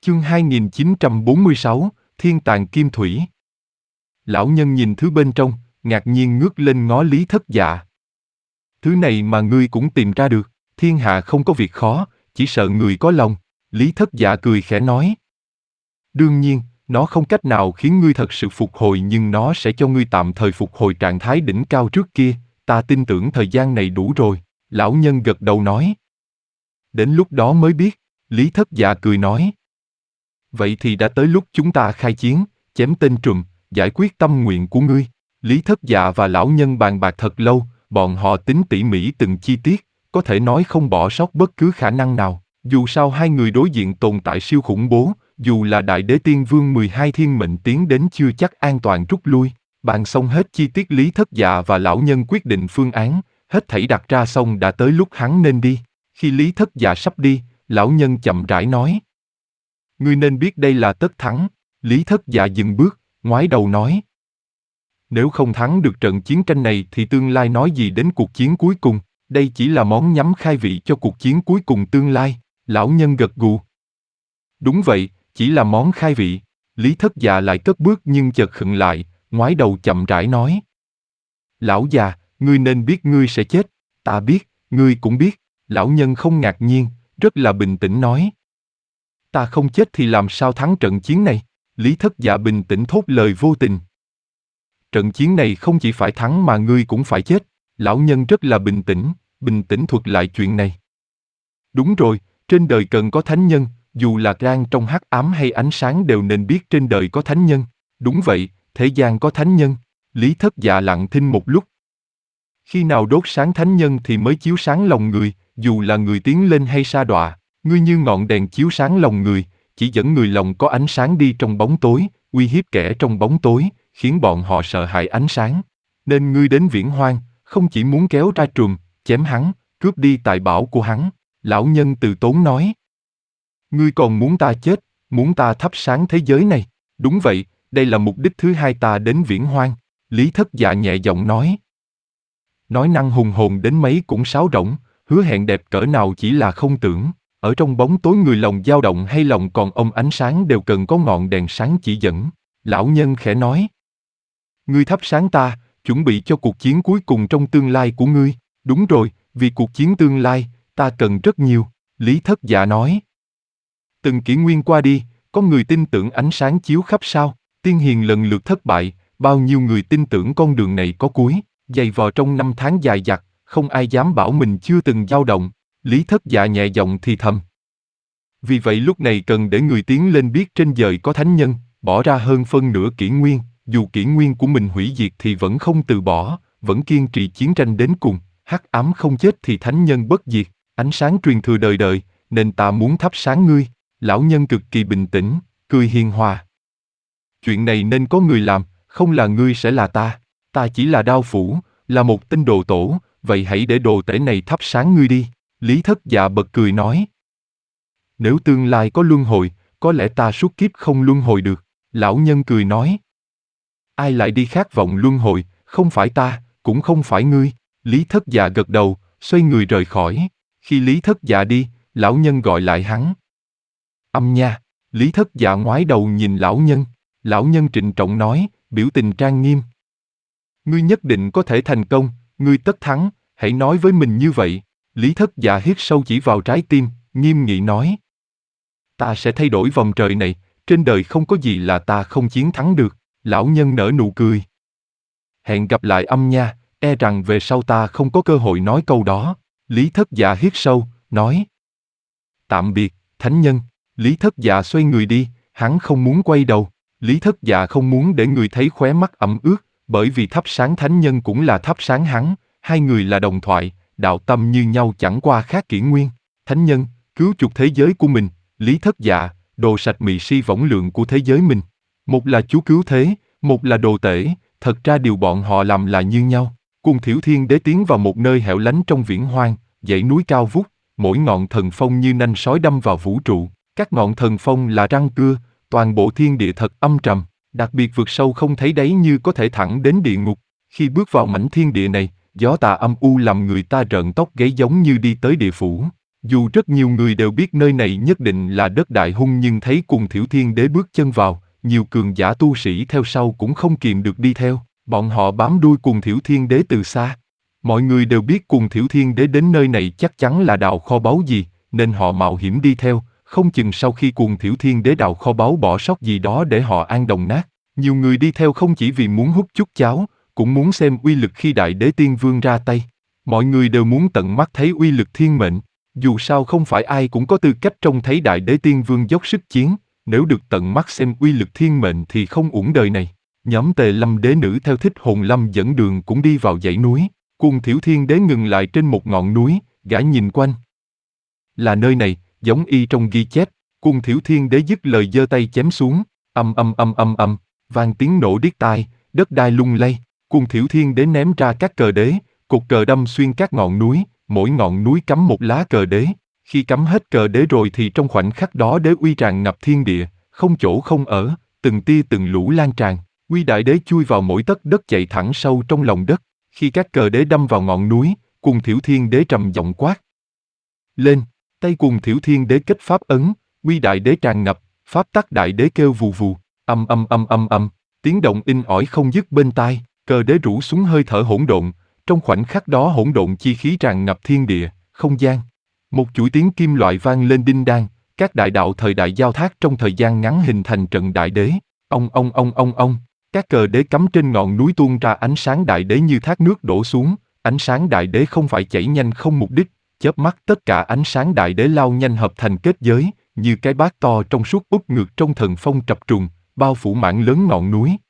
Chương 2946, Thiên Tàng Kim Thủy. Lão nhân nhìn thứ bên trong, ngạc nhiên ngước lên ngó Lý Thất Dạ. Thứ này mà ngươi cũng tìm ra được, thiên hạ không có việc khó, chỉ sợ người có lòng. Lý Thất Dạ cười khẽ nói. Đương nhiên, nó không cách nào khiến ngươi thật sự phục hồi, nhưng nó sẽ cho ngươi tạm thời phục hồi trạng thái đỉnh cao trước kia, ta tin tưởng thời gian này đủ rồi. Lão nhân gật đầu nói. Đến lúc đó mới biết, Lý Thất Dạ cười nói. Vậy thì đã tới lúc chúng ta khai chiến, chém tên trùm, giải quyết tâm nguyện của ngươi. Lý Thất Dạ và lão nhân bàn bạc thật lâu, bọn họ tính tỉ mỉ từng chi tiết, có thể nói không bỏ sót bất cứ khả năng nào. Dù sao hai người đối diện tồn tại siêu khủng bố, dù là Đại Đế Tiên Vương 12 thiên mệnh tiến đến chưa chắc an toàn rút lui. Bàn xong hết chi tiết, Lý Thất Dạ và lão nhân quyết định phương án, hết thảy đặt ra xong đã tới lúc hắn nên đi. Khi Lý Thất Dạ sắp đi, lão nhân chậm rãi nói. Ngươi nên biết đây là tất thắng. Lý Thất Dạ dừng bước, ngoái đầu nói. Nếu không thắng được trận chiến tranh này thì tương lai nói gì đến cuộc chiến cuối cùng, đây chỉ là món nhắm khai vị cho cuộc chiến cuối cùng tương lai. Lão nhân gật gù. Đúng vậy, chỉ là món khai vị. Lý Thất Dạ lại cất bước nhưng chợt khựng lại, ngoái đầu chậm rãi nói. Lão già, ngươi nên biết ngươi sẽ chết, ta biết, ngươi cũng biết. Lão nhân không ngạc nhiên, rất là bình tĩnh nói. Ta không chết thì làm sao thắng trận chiến này? Lý Thất Dạ bình tĩnh thốt lời vô tình. Trận chiến này không chỉ phải thắng mà ngươi cũng phải chết. Lão nhân rất là bình tĩnh thuật lại chuyện này. Đúng rồi, trên đời cần có thánh nhân, dù là đang trong hắc ám hay ánh sáng đều nên biết trên đời có thánh nhân. Đúng vậy, thế gian có thánh nhân. Lý Thất Dạ lặng thinh một lúc. Khi nào đốt sáng thánh nhân thì mới chiếu sáng lòng người, dù là người tiến lên hay sa đọa. Ngươi như ngọn đèn chiếu sáng lòng người, chỉ dẫn người lòng có ánh sáng đi trong bóng tối, uy hiếp kẻ trong bóng tối, khiến bọn họ sợ hãi ánh sáng. Nên ngươi đến Viễn Hoang, không chỉ muốn kéo ra trùm, chém hắn, cướp đi tài bảo của hắn. Lão nhân từ tốn nói. Ngươi còn muốn ta chết, muốn ta thắp sáng thế giới này. Đúng vậy, đây là mục đích thứ hai ta đến Viễn Hoang. Lý Thất Dạ nhẹ giọng nói. Nói năng hùng hồn đến mấy cũng sáo rỗng, hứa hẹn đẹp cỡ nào chỉ là không tưởng. Ở trong bóng tối người lòng dao động hay lòng còn ông ánh sáng đều cần có ngọn đèn sáng chỉ dẫn. Lão nhân khẽ nói. Ngươi thắp sáng ta, chuẩn bị cho cuộc chiến cuối cùng trong tương lai của ngươi. Đúng rồi, vì cuộc chiến tương lai, ta cần rất nhiều. Lý Thất Dạ nói. Từng kỷ nguyên qua đi, có người tin tưởng ánh sáng chiếu khắp sao. Tiên hiền lần lượt thất bại, bao nhiêu người tin tưởng con đường này có cuối. Dày vò trong năm tháng dài dặt, không ai dám bảo mình chưa từng dao động. Lý Thất Dạ nhẹ giọng thì thầm. Vì vậy lúc này cần để người tiến lên biết trên đời có thánh nhân, bỏ ra hơn phân nửa kỷ nguyên, dù kỷ nguyên của mình hủy diệt thì vẫn không từ bỏ, vẫn kiên trì chiến tranh đến cùng, hắc ám không chết thì thánh nhân bất diệt, ánh sáng truyền thừa đời đời, nên ta muốn thắp sáng ngươi. Lão nhân cực kỳ bình tĩnh, cười hiền hòa. Chuyện này nên có người làm, không là ngươi sẽ là ta chỉ là đao phủ, là một tên đồ tổ, vậy hãy để đồ tể này thắp sáng ngươi đi. Lý Thất Dạ bật cười nói. Nếu tương lai có luân hồi, có lẽ ta suốt kiếp không luân hồi được. Lão nhân cười nói. Ai lại đi khát vọng luân hồi, không phải ta, cũng không phải ngươi. Lý Thất Dạ gật đầu, xoay người rời khỏi. Khi Lý Thất Dạ đi, lão nhân gọi lại hắn. Âm nha. Lý Thất Dạ ngoái đầu nhìn lão nhân. Lão nhân trịnh trọng nói, biểu tình trang nghiêm. Ngươi nhất định có thể thành công, ngươi tất thắng, hãy nói với mình như vậy. Lý Thất Dạ hít sâu chỉ vào trái tim, nghiêm nghị nói. Ta sẽ thay đổi vòng trời này, trên đời không có gì là ta không chiến thắng được. Lão nhân nở nụ cười. Hẹn gặp lại âm nha, e rằng về sau ta không có cơ hội nói câu đó. Lý Thất Dạ hít sâu, nói. Tạm biệt, thánh nhân. Lý Thất Dạ xoay người đi, hắn không muốn quay đầu. Lý Thất Dạ không muốn để người thấy khóe mắt ẩm ướt, bởi vì thắp sáng thánh nhân cũng là thắp sáng hắn, hai người là đồng thoại, đạo tâm như nhau chẳng qua khác kỷ nguyên. Thánh nhân, cứu chuộc thế giới của mình, Lý Thất Dạ, đồ sạch mị si võng lượng của thế giới mình. Một là chúa cứu thế, một là đồ tể, thật ra điều bọn họ làm là như nhau. Cùng Thiểu Thiên Đế tiến vào một nơi hẻo lánh trong Viễn Hoang, dãy núi cao vút, mỗi ngọn thần phong như nanh sói đâm vào vũ trụ, các ngọn thần phong là răng cưa, toàn bộ thiên địa thật âm trầm, đặc biệt vực sâu không thấy đáy như có thể thẳng đến địa ngục. Khi bước vào mảnh thiên địa này, gió tà âm u làm người ta rợn tóc gáy giống như đi tới địa phủ. Dù rất nhiều người đều biết nơi này nhất định là đất Đại Hung nhưng thấy Cùng Thiểu Thiên Đế bước chân vào, nhiều cường giả tu sĩ theo sau cũng không kìm được đi theo, bọn họ bám đuôi Cùng Thiểu Thiên Đế từ xa. Mọi người đều biết Cùng Thiểu Thiên Đế đến nơi này chắc chắn là đào kho báu gì, nên họ mạo hiểm đi theo, không chừng sau khi Cùng Thiểu Thiên Đế đào kho báu bỏ sót gì đó để họ an đồng nát. Nhiều người đi theo không chỉ vì muốn hút chút cháo, cũng muốn xem uy lực khi Đại Đế Tiên Vương ra tay. Mọi người đều muốn tận mắt thấy uy lực thiên mệnh. Dù sao không phải ai cũng có tư cách trông thấy Đại Đế Tiên Vương dốc sức chiến, nếu được tận mắt xem uy lực thiên mệnh thì không uổng đời này. Nhóm Tề Lâm Đế Nữ theo Thích Hồn Lâm dẫn đường cũng đi vào dãy núi, Cùng Thiểu Thiên Đế ngừng lại trên một ngọn núi, gã nhìn quanh. Là nơi này, giống y trong ghi chép, Cùng Thiểu Thiên Đế dứt lời giơ tay chém xuống, ầm, vang tiếng nổ điếc tai, đất đai lung lay, Cùng Thiểu Thiên Đế ném ra các cờ đế, cột cờ đâm xuyên các ngọn núi, mỗi ngọn núi cắm một lá cờ đế. Khi cắm hết cờ đế rồi thì trong khoảnh khắc đó đế uy tràn ngập thiên địa, không chỗ không ở, từng tia từng lũ lan tràn, uy đại đế chui vào mỗi tấc đất chạy thẳng sâu trong lòng đất. Khi các cờ đế đâm vào ngọn núi, Cùng Thiểu Thiên Đế trầm giọng quát lên, tay Cùng Thiểu Thiên Đế kết pháp ấn, uy đại đế tràn ngập, pháp tắc đại đế kêu vù vù, âm, tiếng động in ỏi không dứt bên tai, cờ đế rủ xuống hơi thở hỗn độn, trong khoảnh khắc đó hỗn độn chi khí tràn ngập thiên địa, không gian. Một chuỗi tiếng kim loại vang lên đinh đan, các đại đạo thời đại giao thác trong thời gian ngắn hình thành trận đại đế. Ông, các cờ đế cắm trên ngọn núi tuôn ra ánh sáng đại đế như thác nước đổ xuống, ánh sáng đại đế không phải chảy nhanh không mục đích, chớp mắt tất cả ánh sáng đại đế lao nhanh hợp thành kết giới, như cái bát to trong suốt úp ngược trong thần phong trập trùng, bao phủ mảng lớn ngọn núi,